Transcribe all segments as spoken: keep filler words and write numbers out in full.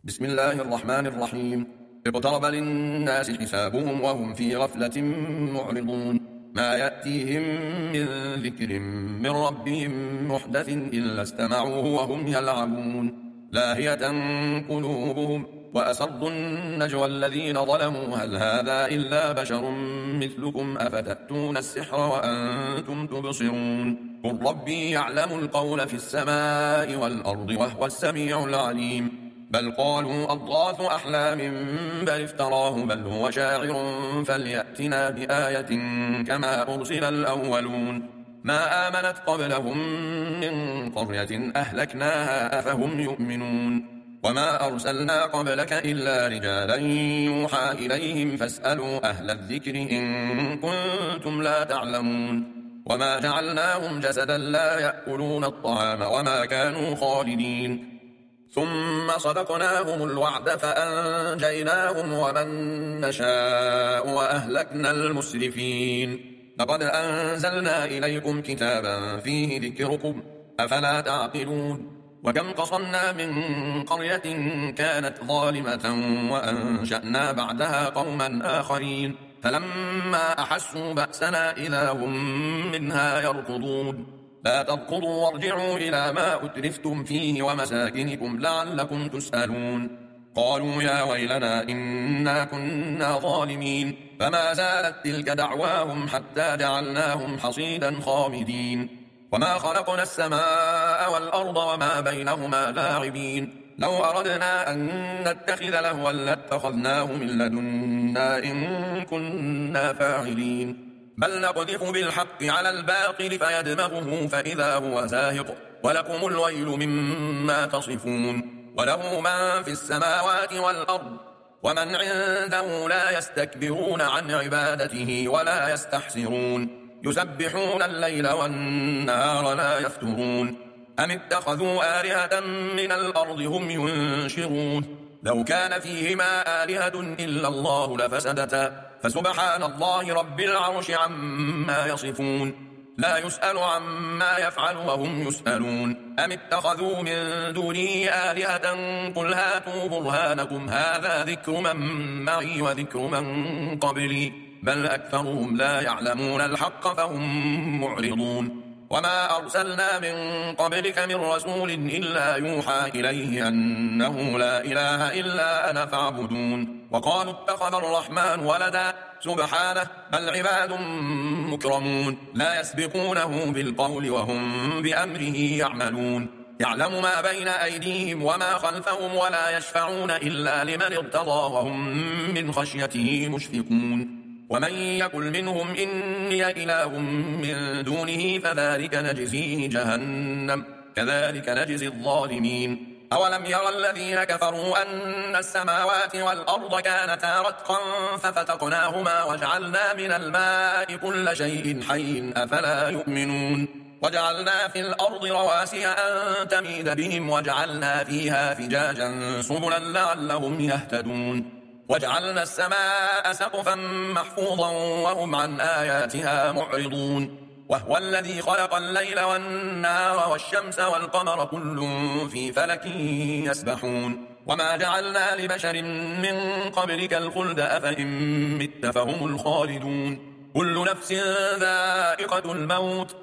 بسم الله الرحمن الرحيم. اقترب للناس حسابهم وهم في غفلة معرضون. ما يأتيهم من ذكر من ربهم محدث إلا استمعوه وهم يلعبون. لاهية قلوبهم وأسروا النجوى الذين ظلموا هل هذا إلا بشر مثلكم أفتأتون السحر وأنتم تبصرون. قل ربي يعلم القول في السماء والأرض وهو السميع العليم. بل قالوا أضغاث أحلام بل افتراه بل هو شاعر فليأتنا بآية كما أرسل الأولون. ما آمنت قبلهم من قرية أهلكناها أفهم يؤمنون. وما أرسلنا قبلك إلا رجالا يوحى إليهم فاسألوا أهل الذكر إن كنتم لا تعلمون. وما جعلناهم جسدا لا يأكلون الطعام وما كانوا خالدين. ثم صدقناهم الوعد فأنجيناهم ومن نشاء وأهلكنا المسرفين. لقد أنزلنا إليكم كتابا فيه ذكركم أفلا تعقلون. وكم قصمنا من قرية كانت ظالمة وأنشأنا بعدها قوما آخرين فلما أحسوا بأسنا إذا هم منها يركضون. لا تركضوا وارجعوا إلى ما أترفتم فيه ومساكنكم لعلكم تسألون. قالوا يا ويلنا إنا كنا ظالمين فما زالت تلك دعواهم حتى جعلناهم حصيدا خامدين. وما خلقنا السماء والأرض وما بينهما لاعبين. لو أردنا أن نتخذ لهوا لاتخذناه من لدنا إن كنا فاعلين. بل نقذف بالحق على الباطل فيدمغه فإذا هو زاهق ولكم الويل مما تصفون. وله من في السماوات والأرض ومن عنده لا يستكبرون عن عبادته ولا يستحسرون. يسبحون الليل والنهار لا يفترون. أم اتخذوا آلهة من الأرض هم ينشرون. لو كان فيهما آلهة إلا الله لفسدتا فسبحان الله رب العرش عما يصفون. لا يسأل عما يفعل وهم يسألون. أم اتخذوا من دونه آلهة قل هاتوا برهانكم هذا ذكر من معي وذكر من قبلي بل أكثرهم لا يعلمون الحق فهم معرضون. وما أرسلنا من قبلك من رسول إلا يوحى إليه أنه لا إله إلا أنا فاعبدون. وقالوا اتخذ الرحمن ولدا سبحانه بل عباد مكرمون لا يسبقونه بالقول وهم بأمره يعملون. يعلم ما بين أيديهم وما خلفهم ولا يشفعون إلا لمن ارتضى وهم من خشيته مشفقون. ومن يقل منهم إني إله من دونه فذلك نجزيه جهنم كذلك نجزي الظالمين. أولم يرى الذين كفروا أن السماوات والأرض كانتا رتقا ففتقناهما وجعلنا من الماء كل شيء حي أفلا يؤمنون. وجعلنا في الأرض رواسي أن تميد بهم وجعلنا فيها فجاجا سبلا لعلهم يهتدون. وجعلنا السماء سقفا محفوظا وهم عن آياتها معرضون. وهو الذي خلق الليل والنهار والشمس والقمر كل في فلك يسبحون. وما جعلنا لبشر من قبلك الخلد أفإن مت فهم الخالدون. كل نفس ذائقة الموت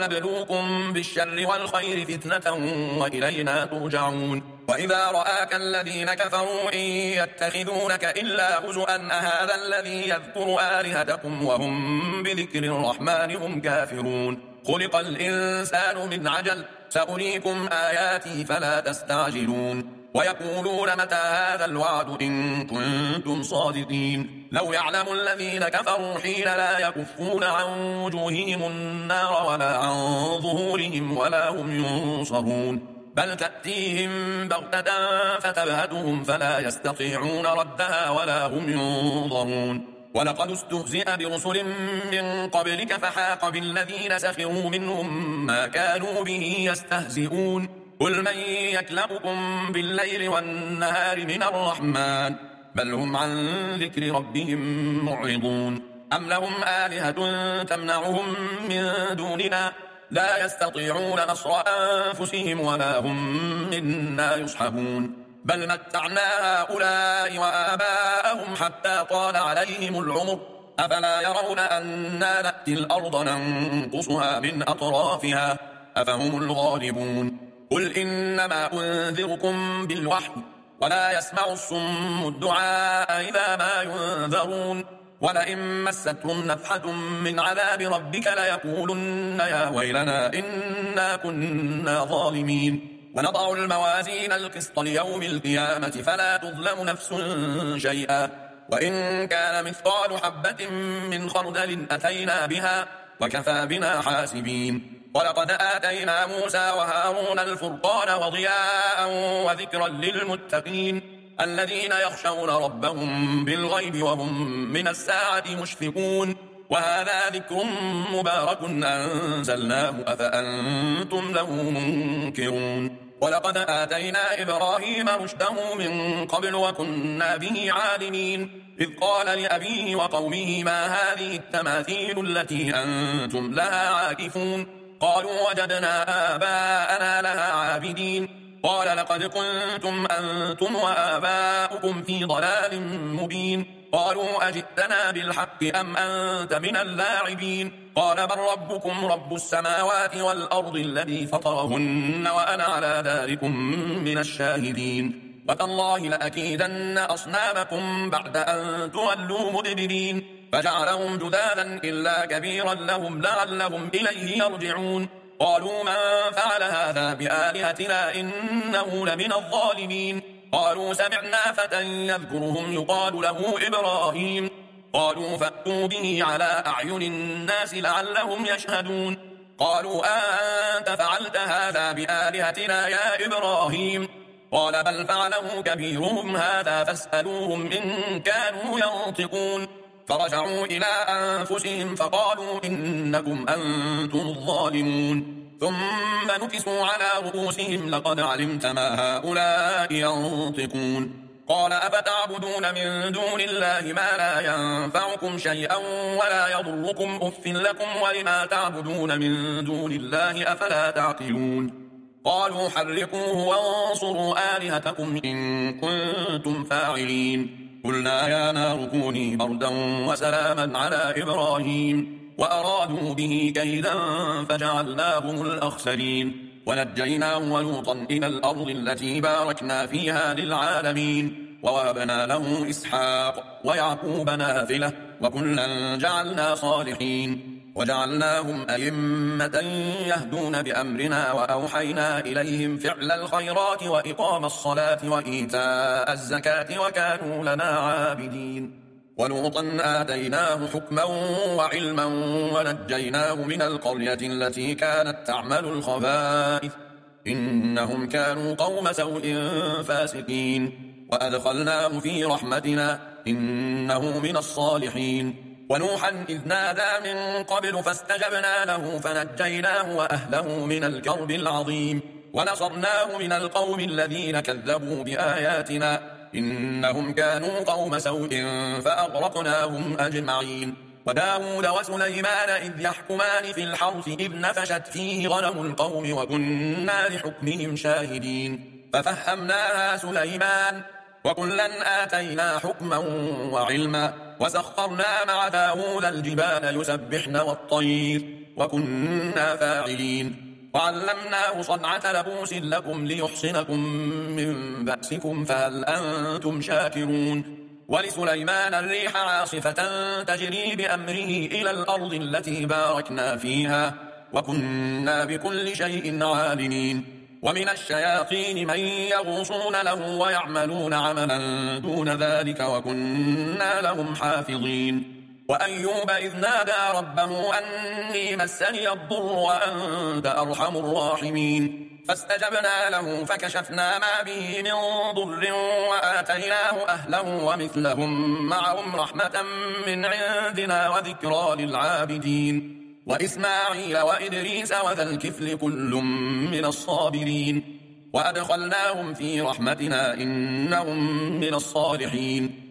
ونبلوكم بالشر والخير فتنة وإلينا ترجعون. وإذا رآك الذين كفروا إن يتخذونك إلا هزؤا أهذا الذي يذكر آلهتكم وهم بذكر الرحمن هم كافرون. خلق الإنسان من عجل سأريكم آياتي فلا تستعجلون. ويقولون متى هذا الوعد إن كنتم صادقين. لو يعلم الذين كفروا حين لا يكفون عن وجوههم النار ولا عن ظهورهم ولا هم ينصرون. بل تأتيهم بغتة فتبهتهم فلا يستطيعون ردها ولا هم ينظرون. ولقد استهزئ برسل من قبلك فحاق بالذين سخروا منهم ما كانوا به يستهزئون. قل من يكلؤكم بالليل والنهار من الرحمن بل هم عن ذكر ربهم معرضون. أم لهم آلهة تمنعهم من دوننا لا يستطيعون نصر أنفسهم ولا هم منا يصحبون. بل متعنا هؤلاء وآباءهم حتى طال عليهم العمر أفلا يرون أنا نأتي الأرض ننقصها من أطرافها أفهم الغالبون قل إنما أنذركم بالوحي ولا يسمع الصم الدعاء إذا ما ينذرون ولئن مستهم نفحة من عذاب ربك ليقولن يا ويلنا إنا كنا ظالمين ونضع الموازين القسط ليوم القيامة فلا تظلم نفس شيئا وإن كان مثقال حبة من خردل أتينا بها وكفى بنا حاسبين ولقد آتينا موسى وهارون الفرقان وضياء وذكرا للمتقين الذين يخشون ربهم بالغيب وهم من الساعة مشفقون وهذا ذكر مبارك أنزلناه أفأنتم له منكرون ولقد آتينا إبراهيم رشده من قبل وكنا به عالمين إذ قال لأبيه وقومه ما هذه التماثيل التي أنتم لها عاكفون قالوا وجدنا آباءنا لها عابدين قال لقد كنتم أنتم وآباؤكم في ضلال مبين قالوا أجئتنا بالحق أم أنت من اللاعبين قال بل ربكم رب السماوات والأرض الذي فطرهن وأنا على ذلكم من الشاهدين وتالله لأكيدن أصنامكم بعد أن تولوا مدبرين فجعلهم جذاذا إلا كبيرا لهم لعلهم إليه يرجعون قالوا من فعل هذا بآلهتنا إنه لمن الظالمين قالوا سمعنا فتى يذكرهم يقال له إبراهيم قالوا فأتوا به على أعين الناس لعلهم يشهدون قالوا أنت فعلت هذا بآلهتنا يا إبراهيم قال بل فعله كبيرهم هذا فاسألوهم إن كانوا ينطقون فرجعوا إلى أنفسهم فقالوا إنكم أنتم الظالمون ثم نكسوا على رؤوسهم لقد علمت ما هؤلاء ينطقون قال أفتعبدون من دون الله ما لا ينفعكم شيئا ولا يضركم أف لكم ولما تعبدون من دون الله أفلا تعقلون قالوا حرقوه وانصروا آلهتكم إن كنتم فاعلين قلنا يا نار كوني بردا وسلاما على إبراهيم وأرادوا به كيدا فجعلناهم الأخسرين ونجيناه ولوطا إلى الأرض التي باركنا فيها للعالمين ووهبنا له إسحاق ويعقوب نافلة وكلا جعلنا صالحين وجعلناهم أئمة يهدون بأمرنا وأوحينا إليهم فعل الخيرات وإقام الصلاة وإيتاء الزكاة وكانوا لنا عابدين ولوطا آتيناه حكما وعلما ونجيناه من القرية التي كانت تعمل الخبائث إنهم كانوا قوم سوء فاسقين وأدخلناه في رحمتنا إنه من الصالحين ونوحا إذ نادى من قبل فاستجبنا له فنجيناه وأهله من الكرب العظيم ونصرناه من القوم الذين كذبوا بآياتنا إنهم كانوا قوم سوء فأغرقناهم أجمعين وداود وسليمان إذ يحكمان في الحرث إذ نفشت فيه غنم القوم وكنا لحكمهم شاهدين ففهمناها سليمان وكلا آتينا حكما وعلما وسخرنا مع داود الجبال يسبحن والطير وكنا فاعلين وعلمناه صنعة لبوس لكم ليحصنكم من بأسكم فهل أنتم شاكرون ولسليمان الريح عاصفة تجري بأمره إلى الأرض التي باركنا فيها وكنا بكل شيء عالمين ومن الشياطين من يغوصون له ويعملون عملا دون ذلك وكنا لهم حافظين وأيوب إذ نادى ربه أني مسني الضر وأنت أرحم الراحمين فاستجبنا له فكشفنا ما به من ضر وآتيناه أهله ومثلهم معهم رحمة من عندنا وذكرى للعابدين وإسماعيل وإدريس وذا الكفل كل من الصابرين وأدخلناهم في رحمتنا إنهم من الصالحين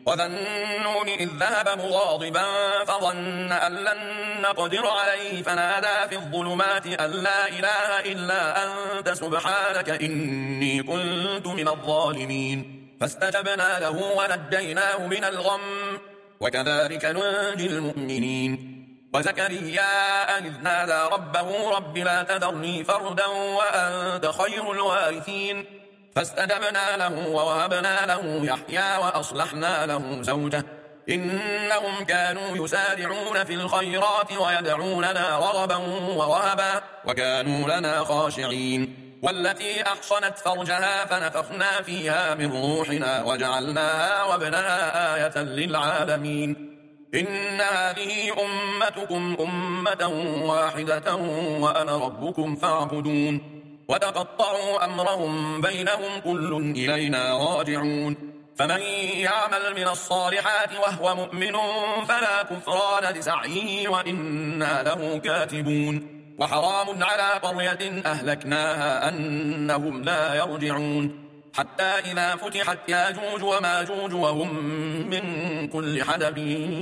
وذا النون إذ ذهب مغاضبا فظن أن لن نقدر عليه فنادى في الظلمات أن لا إله إلا أنت سبحانك إني كنت من الظالمين فاستجبنا له ونجيناه من الغم وكذلك ننجي المؤمنين وزكريا إذ نادى ربه رب لا تذرني فردا وأنت خير الوارثين فاستجبنا له ووهبنا له يحيى وأصلحنا له زوجه إنهم كانوا يسارعون في الخيرات ويدعوننا رغبا ورهبا وكانوا لنا خاشعين والتي أحصنت فرجها فنفخنا فيها من روحنا وجعلناها وابنها آية للعالمين إن هذه أمتكم أمة واحدة وأنا ربكم فاعبدون وتقطعوا أمرهم بينهم كل إلينا راجعون فمن يعمل من الصالحات وهو مؤمن فلا كفران لسعيه وإنا له كاتبون وحرام على قرية أهلكناها أنهم لا يرجعون حتى إذا فتحت ياجوج وماجوج وهم من كل حدب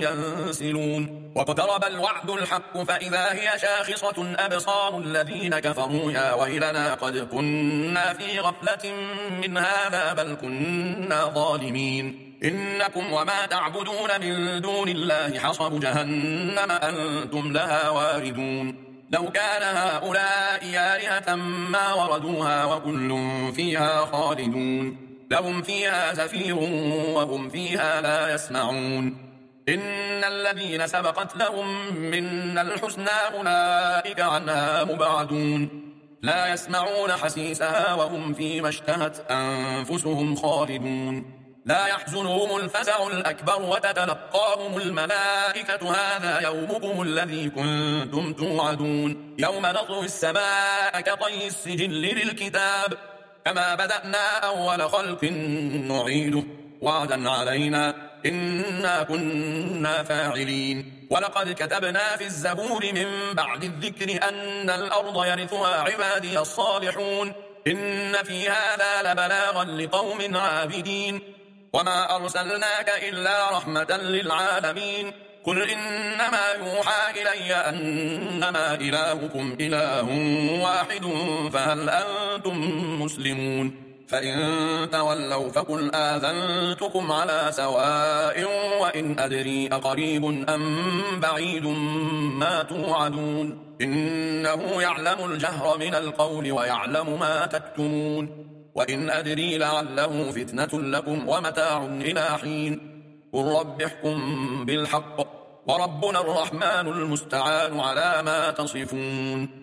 ينسلون واقترب الوعد الحق فإذا هي شاخصة أبصار الذين كفروا يا ويلنا قد كنا في غفلة من هذا بل كنا ظالمين إنكم وما تعبدون من دون الله حصب جهنم أنتم لها واردون لو كان هؤلاء آلهة ما وردوها وكل فيها خالدون لهم فيها زفير وهم فيها لا يسمعون إن الذين سبقت لهم منا الحسنى أولئك عنها مبعدون لا يسمعون حسيسها وهم فيما اشتهت أنفسهم خالدون لا يحزنهم الفزع الأكبر وتتلقاهم الملائكة هذا يومكم الذي كنتم توعدون يوم نطوي السماء كطي السجل للكتاب كما بدأنا أول خلق نعيده وعدا علينا إنا كنا فاعلين ولقد كتبنا في الزبور من بعد الذكر أن الأرض يرثها عبادي الصالحون إن في هذا لبلاغا لقوم عابدين وما أرسلناك إلا رحمة للعالمين قل إنما يوحى إلي أنما إلهكم إله واحد فهل أنتم مسلمون فإن تولوا فقل آذنتكم على سواء وإن أدري أقريب أم بعيد ما توعدون إنه يعلم الجهر من القول ويعلم ما تكتمون وإن أدري لعله فتنة لكم ومتاع إلى حين قل رب احكم بالحق وربنا الرحمن المستعان على ما تصفون